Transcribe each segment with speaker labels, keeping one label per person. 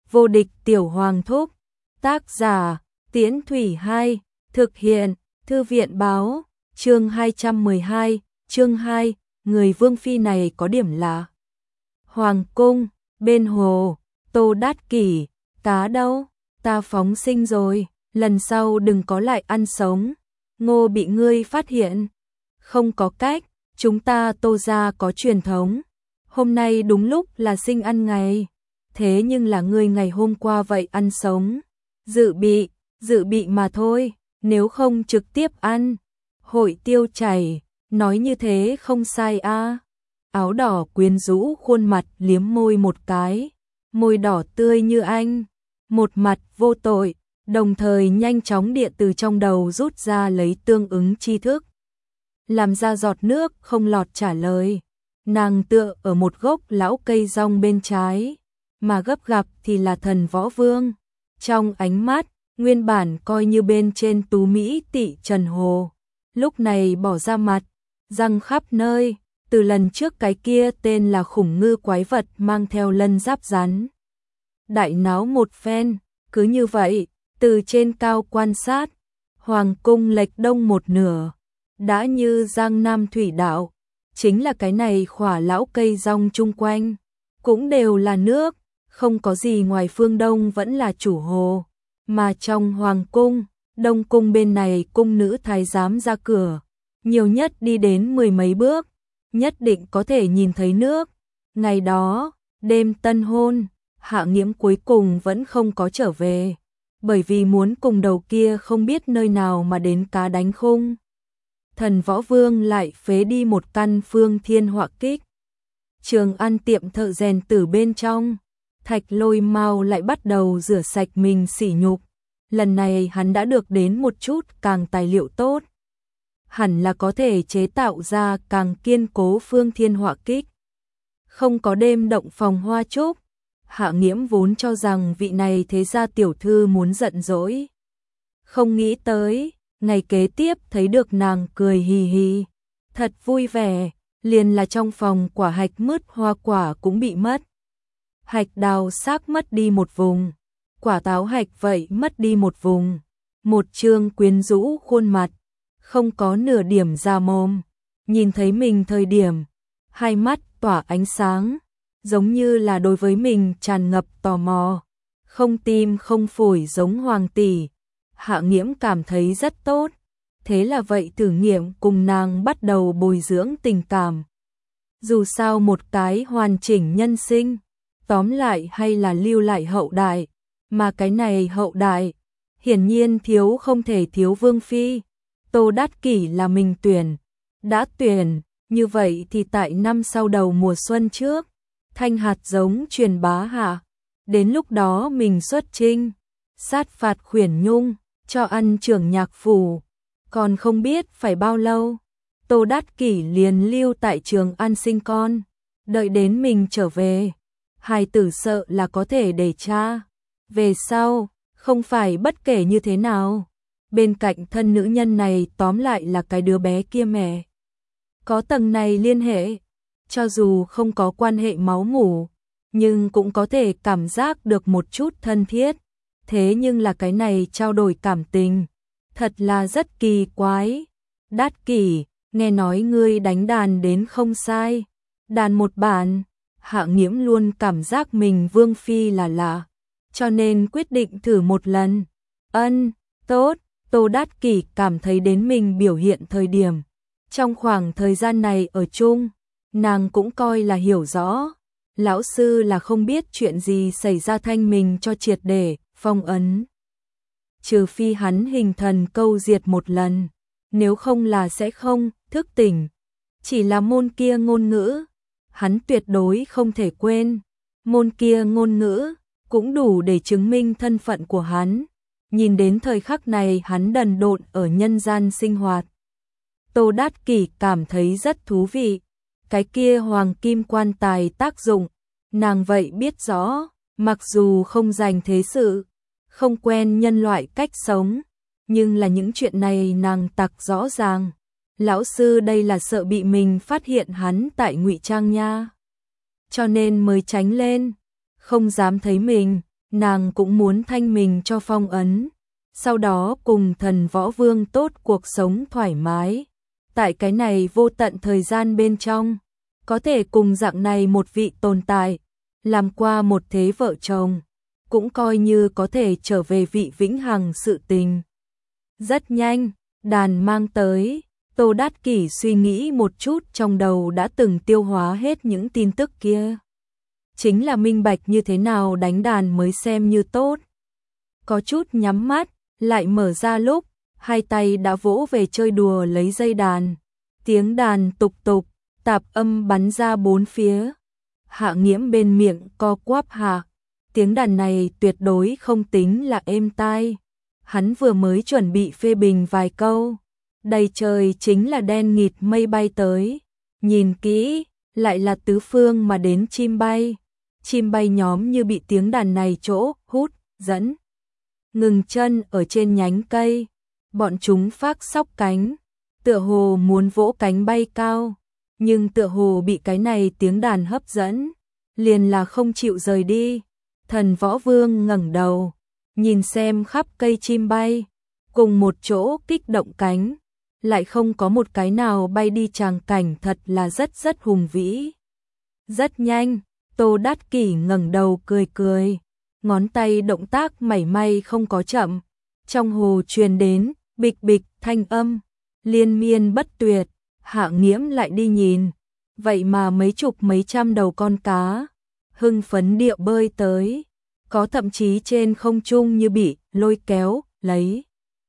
Speaker 1: Vô địch tiểu hoàng thúc. Tác giả, Tiễn Thủy 2, thực hiện, Thư viện báo, chương 212, chương 2, người vương phi này có điểm lạ. Hoàng cung, bên hồ, Tô Đát Kỷ, cá đâu, ta phóng sinh rồi, lần sau đừng có lại ăn sống, Ngô bị ngươi phát hiện. Không có cách, chúng ta Tô gia có truyền thống, hôm nay đúng lúc là sinh ăn ngày, thế nhưng là ngươi ngày hôm qua vậy ăn sống, dự bị mà thôi, nếu không trực tiếp ăn. Hội tiêu chảy, nói như thế không sai a. Áo đỏ quyến rũ khuôn mặt liếm môi một cái, môi đỏ tươi như anh, một mặt vô tội, đồng thời nhanh chóng địa từ trong đầu rút ra lấy tương ứng tri thức. Làm ra giọt nước không lọt trả lời, nàng tựa ở một gốc lão cây rong bên trái, mà gấp gặp thì là Thần Võ Vương. Trong ánh mắt, nguyên bản coi như bên trên tú mỹ tị Trần Hồ, lúc này bỏ ra mặt, răng khắp nơi, từ lần trước cái kia tên là khủng ngư quái vật mang theo lân giáp rắn. Đại náo một phen, cứ như vậy, từ trên cao quan sát, hoàng cung lệch đông một nửa, đã như Giang Nam thủy đạo, chính là cái này khỏa lão cây rong chung quanh, cũng đều là nước, không có gì ngoài phương đông vẫn là chủ hồ, mà trong hoàng cung, đông cung bên này cung nữ thái giám ra cửa, nhiều nhất đi đến 10 mấy bước, nhất định có thể nhìn thấy nước. Ngày đó, đêm tân hôn, Hạ Nghiễm cuối cùng vẫn không có trở về, bởi vì muốn cùng đầu kia không biết nơi nào mà đến cá đánh khung. Thần Võ Vương lại phế đi một căn phương thiên họa kích. Trường ăn tiệm thợ rèn từ bên trong, Thạch Lôi mau lại bắt đầu rửa sạch mình sỉ nhục. Lần này hắn đã được đến một chút càng tài liệu tốt, hẳn là có thể chế tạo ra càng kiên cố phương thiên họa kích. Không có đêm động phòng hoa trúc, Hạ Nghiễm vốn cho rằng vị này thế gia tiểu thư muốn giận dỗi. Không nghĩ tới, ngày kế tiếp thấy được nàng cười hì hì, thật vui vẻ, liền là trong phòng quả hạch mứt hoa quả cũng bị mất. Hạch đào xác mất đi một vùng, quả táo hạch vậy mất đi một vùng, một trương quyến rũ khuôn mặt, không có nửa điểm ra mồm, nhìn thấy mình thời điểm, hai mắt tỏa ánh sáng, giống như là đối với mình tràn ngập tò mò, không tim không phổi giống hoàng tỷ. Hạ Nghiễm cảm thấy rất tốt, thế là vậy thử nghiệm cùng nàng bắt đầu bồi dưỡng tình cảm. Dù sao một cái hoàn chỉnh nhân sinh, tóm lại hay là lưu lại hậu đại, mà cái này hậu đại, hiển nhiên thiếu không thể thiếu vương phi. Tô Đát Kỷ là mình tuyển, đã tuyển, như vậy thì tại năm sau đầu mùa xuân trước, thanh hạt giống truyền bá hạ, đến lúc đó mình xuất chinh, sát phạt khuyển nhung, cho ăn trưởng nhạc phủ, còn không biết phải bao lâu, Tô Đát Kỷ liền lưu tại Trường An sinh con, đợi đến mình trở về, hài tử sợ là có thể để cha, về sau, không phải bất kể như thế nào, bên cạnh thân nữ nhân này tóm lại là cái đứa bé kia mẹ. Có tầng này liên hệ, cho dù không có quan hệ máu mủ, nhưng cũng có thể cảm giác được một chút thân thiết. Thế nhưng là cái này trao đổi cảm tình, thật là rất kỳ quái. Đát Kỷ, nghe nói ngươi đánh đàn đến không sai, đàn một bản. Hạ Nghiễm luôn cảm giác mình vương phi là lạ, cho nên quyết định thử một lần. Tốt. Tô Đát Kỷ cảm thấy đến mình biểu hiện thời điểm. Trong khoảng thời gian này ở chung, nàng cũng coi là hiểu rõ. Lão sư là không biết chuyện gì xảy ra thanh mình cho triệt để, phong ấn. Trừ phi hắn hình thần câu diệt một lần, nếu không là sẽ không thức tỉnh. Chỉ là môn kia ngôn ngữ, hắn tuyệt đối không thể quên. Môn kia ngôn ngữ, cũng đủ để chứng minh thân phận của hắn. Nhìn đến thời khắc này hắn đần độn ở nhân gian sinh hoạt. Tô Đát Kỷ cảm thấy rất thú vị. Cái kia hoàng kim quan tài tác dụng, nàng vậy biết rõ, mặc dù không dành thế sự, không quen nhân loại cách sống, nhưng là những chuyện này nàng tặc rõ ràng. Lão sư đây là sợ bị mình phát hiện hắn tại ngụy trang nha. Cho nên mới tránh lên, không dám thấy mình, nàng cũng muốn thanh mình cho phong ấn, sau đó cùng thần võ vương tốt cuộc sống thoải mái. Tại cái này vô tận thời gian bên trong, có thể cùng dạng này một vị tồn tại, làm qua một thế vợ chồng, cũng coi như có thể trở về vị vĩnh hằng sự tình. Rất nhanh, đàn mang tới, Tô Đát Kỷ suy nghĩ một chút trong đầu đã từng tiêu hóa hết những tin tức kia. Chính là minh bạch như thế nào đánh đàn mới xem như tốt. Có chút nhắm mắt, lại mở ra lúc, hai tay đã vỗ về chơi đùa lấy dây đàn. Tiếng đàn tục tục, tạp âm bắn ra bốn phía. Hạ Nghiễm bên miệng co quắp hạ. Tiếng đàn này tuyệt đối không tính là êm tai. Hắn vừa mới chuẩn bị phê bình vài câu. Đầy trời chính là đen nghịt mây bay tới. Nhìn kỹ, lại là tứ phương mà đến chim bay. Chim bay nhóm như bị tiếng đàn này chỗ hút, dẫn. Ngừng chân ở trên nhánh cây. Bọn chúng phác sóc cánh. Tựa hồ muốn vỗ cánh bay cao. Nhưng tựa hồ bị cái này tiếng đàn hấp dẫn. Liền là không chịu rời đi. Thần Võ Vương ngẩng đầu. Nhìn xem khắp cây chim bay. Cùng một chỗ kích động cánh. Lại không có một cái nào bay đi, tràng cảnh thật là rất hùng vĩ. Rất nhanh, Tô Đát Kỷ ngẩng đầu cười cười. Ngón tay động tác mảy may không có chậm. Trong hồ truyền đến, bịch bịch thanh âm. Liên miên bất tuyệt. Hạ Nghiễm lại đi nhìn. Vậy mà mấy chục mấy trăm đầu con cá. Hưng phấn điệu bơi tới. Có thậm chí trên không trung như bị lôi kéo, lấy.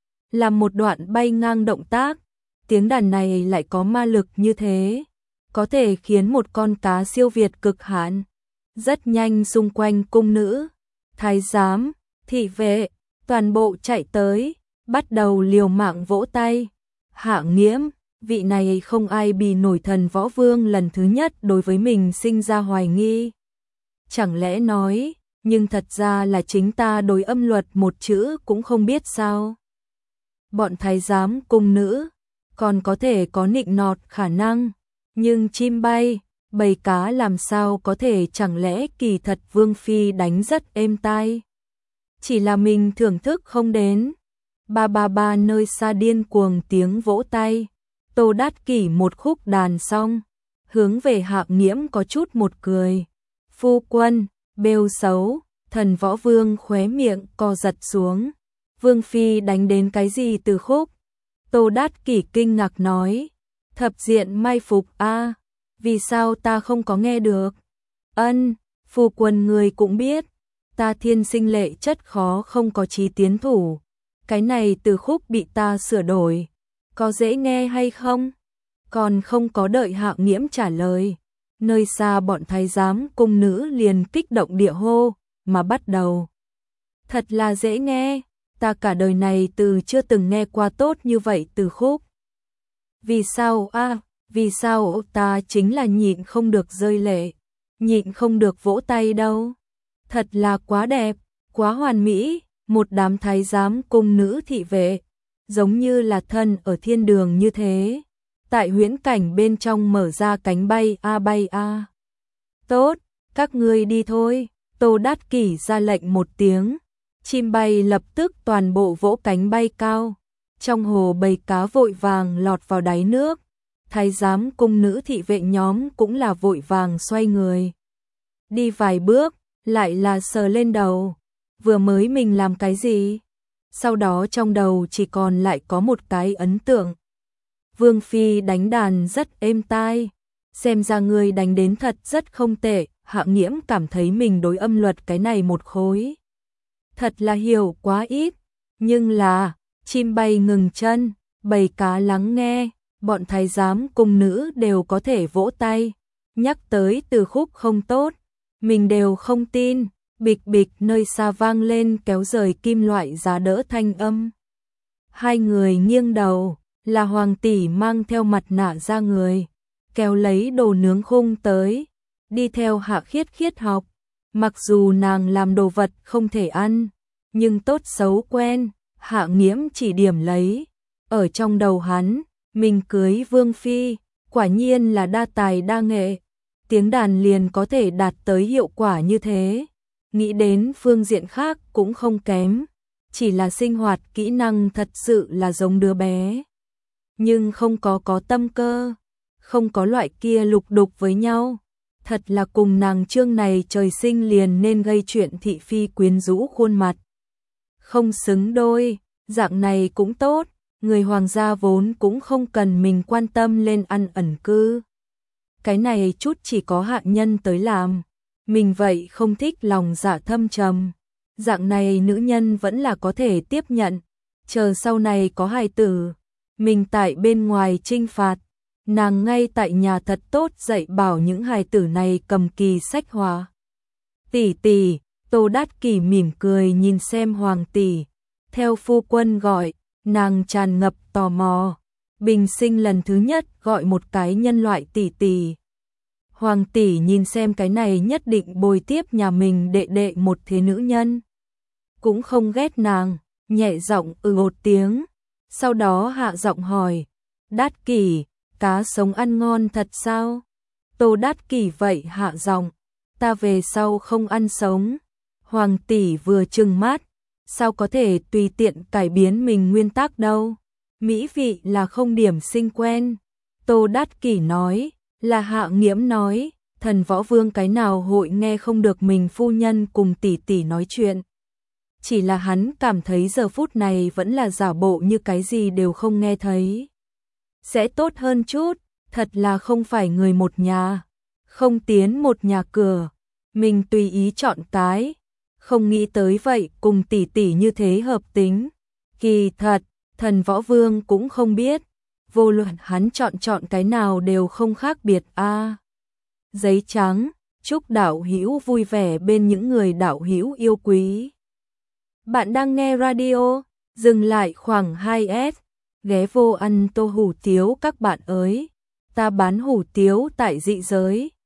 Speaker 1: Làm một đoạn bay ngang động tác. Tiếng đàn này lại có ma lực như thế. Có thể khiến một con cá siêu việt cực hạn. Rất nhanh xung quanh cung nữ, thái giám, thị vệ, toàn bộ chạy tới, bắt đầu liều mạng vỗ tay. Hạ Nghiễm, vị này không ai bì nổi thần Võ Vương lần thứ nhất đối với mình sinh ra hoài nghi. Chẳng lẽ nói, nhưng thật ra là chính ta đối âm luật một chữ cũng không biết sao? Bọn thái giám cung nữ còn có thể có nịnh nọt khả năng, nhưng chim bay, bầy cá làm sao có thể, chẳng lẽ kỳ thật Vương phi đánh rất êm tai? Chỉ là mình thưởng thức không đến. Ba nơi xa điên cuồng tiếng vỗ tay. Tô Đát Kỷ một khúc đàn xong, hướng về Hạ Nghiễm có chút một cười. Phu quân, bêu xấu. Thần Võ Vương khóe miệng co giật xuống. Vương phi đánh đến cái gì từ khúc? Tô Đát Kỷ kinh ngạc nói. Thập diện mai phục a, vì sao ta không có nghe được? Ân, phu quân người cũng biết, ta thiên sinh lệ chất khó không có chí tiến thủ. Cái này từ khúc bị ta sửa đổi, có dễ nghe hay không? Còn không có đợi Hạ Nghiễm trả lời, nơi xa bọn thái giám cung nữ liền kích động địa hô, mà bắt đầu. Thật là dễ nghe, ta cả đời này từ chưa từng nghe qua tốt như vậy từ khúc. Vì sao vì sao ta chính là nhịn không được rơi lệ, nhịn không được vỗ tay đâu. Thật là quá đẹp, quá hoàn mỹ, một đám thái giám cung nữ thị vệ, giống như là thân ở thiên đường như thế. Tại huyễn cảnh bên trong mở ra cánh bay a. Tốt, các ngươi đi thôi. Tô Đát Kỷ ra lệnh một tiếng, chim bay lập tức toàn bộ vỗ cánh bay cao. Trong hồ bầy cá vội vàng lọt vào đáy nước. Thái giám cung nữ thị vệ nhóm cũng là vội vàng xoay người. Đi vài bước, lại là sờ lên đầu. Vừa mới mình làm cái gì? Sau đó trong đầu chỉ còn lại có một cái ấn tượng. Vương phi đánh đàn rất êm tai. Xem ra người đánh đến thật rất không tệ. Hạ Nghiễm cảm thấy mình đối âm luật cái này một khối. Thật là hiểu quá ít. Nhưng là, chim bay ngừng chân, bầy cá lắng nghe, bọn thái giám cung nữ đều có thể vỗ tay. Nhắc tới từ khúc không tốt, mình đều không tin. Bịch bịch nơi xa vang lên kéo rời kim loại giá đỡ thanh âm. Hai người nghiêng đầu, là hoàng tỷ mang theo mặt nạ ra người, kéo lấy đồ nướng khung tới, đi theo Hạ Khiết Khiết học. Mặc dù nàng làm đồ vật không thể ăn, nhưng tốt xấu quen, Hạ Nghiễm chỉ điểm lấy. Ở trong đầu hắn, mình cưới Vương phi, quả nhiên là đa tài đa nghệ, tiếng đàn liền có thể đạt tới hiệu quả như thế. nghĩ đến phương diện khác cũng không kém, chỉ là sinh hoạt kỹ năng thật sự là giống đứa bé. Nhưng không có tâm cơ, không có loại kia lục đục với nhau. Thật là cùng nàng Trương này trời sinh liền nên gây chuyện thị phi quyến rũ khuôn mặt. Không xứng đôi, dạng này cũng tốt, người hoàng gia vốn cũng không cần mình quan tâm lên ăn ẩn cư. Cái này chút chỉ có hạ nhân tới làm, mình vậy không thích lòng dạ thâm trầm. Dạng này nữ nhân vẫn là có thể tiếp nhận, chờ sau này có hài tử, mình tại bên ngoài trinh phạt, nàng ngay tại nhà thật tốt dạy bảo những hài tử này cầm kỳ sách hóa. Tỷ tỷ, Tô Đát Kỷ mỉm cười nhìn xem hoàng tỷ, theo phu quân gọi, nàng tràn ngập tò mò, bình sinh lần thứ nhất gọi một cái nhân loại tỷ tỷ. Hoàng tỷ nhìn xem cái này nhất định bồi tiếp nhà mình đệ đệ một thế nữ nhân. Cũng không ghét nàng, nhẹ giọng một tiếng, sau đó hạ giọng hỏi, Đát Kỷ, cá sống ăn ngon thật sao? Tô Đát Kỷ vậy hạ giọng, ta về sau không ăn sống. Hoàng tỷ vừa trừng mắt, sao có thể tùy tiện cải biến mình nguyên tắc đâu? Mỹ vị là không điểm sinh quen. Tô Đát Kỷ nói, là Hạ Nghiễm nói, thần võ vương cái nào hội nghe không được mình phu nhân cùng tỷ tỷ nói chuyện. Chỉ là hắn cảm thấy giờ phút này vẫn là giả bộ như cái gì đều không nghe thấy. Sẽ tốt hơn chút, thật là không phải người một nhà, không tiến một nhà cửa, mình tùy ý chọn cái, không nghĩ tới vậy cùng tỷ tỷ như thế hợp tính. Kỳ thật, thần võ vương cũng không biết, vô luận hắn chọn cái nào đều không khác biệt a. Giấy trắng, chúc đạo hữu vui vẻ bên những người đạo hữu yêu quý. Bạn đang nghe radio, dừng lại khoảng 2S, ghé vô ăn tô hủ tiếu các bạn ơi. Ta bán hủ tiếu tại dị giới,